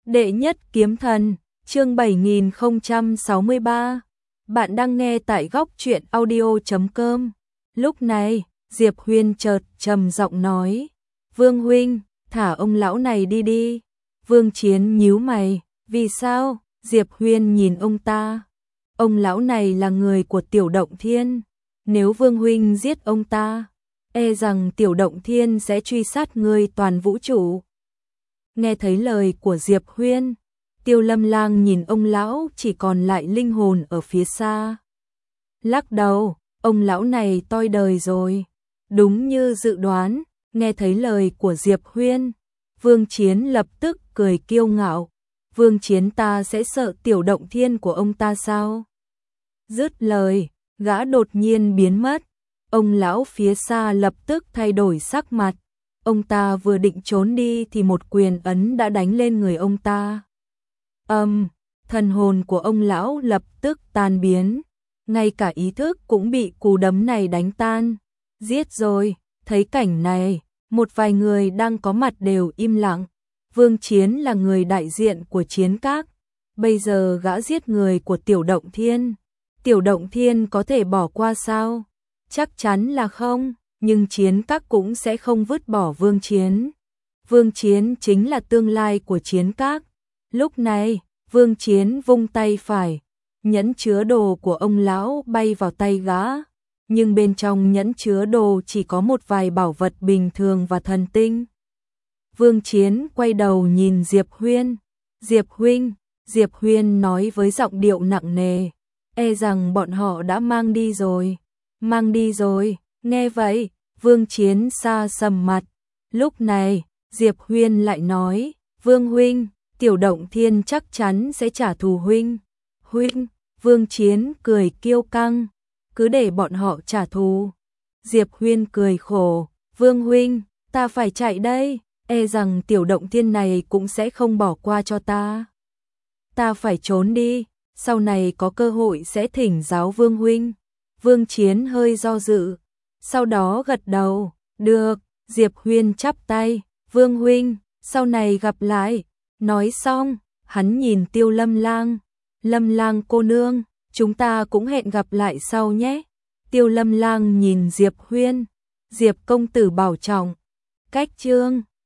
Đệ nhất kiếm thần, chương 7063. Bạn đang nghe tại góc truyện audio.com. Lúc này, Diệp Huyên chợt trầm giọng nói: "Vương huynh, thả ông lão này đi đi." Vương Chiến nhíu mày: "Vì sao?" Diệp Huyên nhìn ông ta: "Ông lão này là người của Tiểu Động Thiên, nếu Vương huynh giết ông ta, e rằng Tiểu Động Thiên sẽ truy sát người toàn vũ trụ." Nghe thấy lời của Diệp Huyên, Tiêu Lâm Lang nhìn ông lão chỉ còn lại linh hồn ở phía xa. Lắc đầu, ông lão này toi đời rồi. Đúng như dự đoán, nghe thấy lời của Diệp Huyên, Vương Chiến lập tức cười kiêu ngạo. Vương Chiến, ta sẽ sợ Tiểu Động Thiên của ông ta sao? Dứt lời, gã đột nhiên biến mất. Ông lão phía xa lập tức thay đổi sắc mặt. Ông ta vừa định trốn đi thì một quyền ấn đã đánh lên người ông ta. Thần hồn của ông lão lập tức tan biến, ngay cả ý thức cũng bị cú đấm này đánh tan. Giết rồi, thấy cảnh này, một vài người đang có mặt đều im lặng. Vương Chiến là người đại diện của Chiến Các, bây giờ gã giết người của Tiểu Động Thiên. Tiểu Động Thiên có thể bỏ qua sao? Chắc chắn là không. Nhưng Chiến Các cũng sẽ không vứt bỏ Vương Chiến. Vương Chiến chính là tương lai của Chiến Các. Lúc này, Vương Chiến vung tay phải, nhẫn chứa đồ của ông lão bay vào tay gã, nhưng bên trong nhẫn chứa đồ chỉ có một vài bảo vật bình thường và thần tinh. Vương Chiến quay đầu nhìn Diệp Huyên. "Diệp huynh," Diệp Huyên nói với giọng điệu nặng nề, "e rằng bọn họ đã mang đi rồi." "Mang đi rồi?" Nghe vậy, Vương Chiến xa sầm mặt. Lúc này, Diệp Huyên lại nói: "Vương huynh, Tiểu Động Thiên chắc chắn sẽ trả thù huynh." "Huynh?" Vương Chiến cười kiêu căng, "cứ để bọn họ trả thù." Diệp Huyên cười khổ: "Vương huynh, ta phải chạy đây, e rằng Tiểu Động Thiên này cũng sẽ không bỏ qua cho ta. Ta phải trốn đi, sau này có cơ hội sẽ thỉnh giáo Vương huynh." Vương Chiến hơi do dự, sau đó gật đầu, "Được." Diệp Huyên chắp tay, "Vương huynh, sau này gặp lại." Nói xong, hắn nhìn Tiêu Lâm Lang, "Lâm Lang cô nương, chúng ta cũng hẹn gặp lại sau nhé." Tiêu Lâm Lang nhìn Diệp Huyên, "Diệp công tử bảo trọng." Cách chương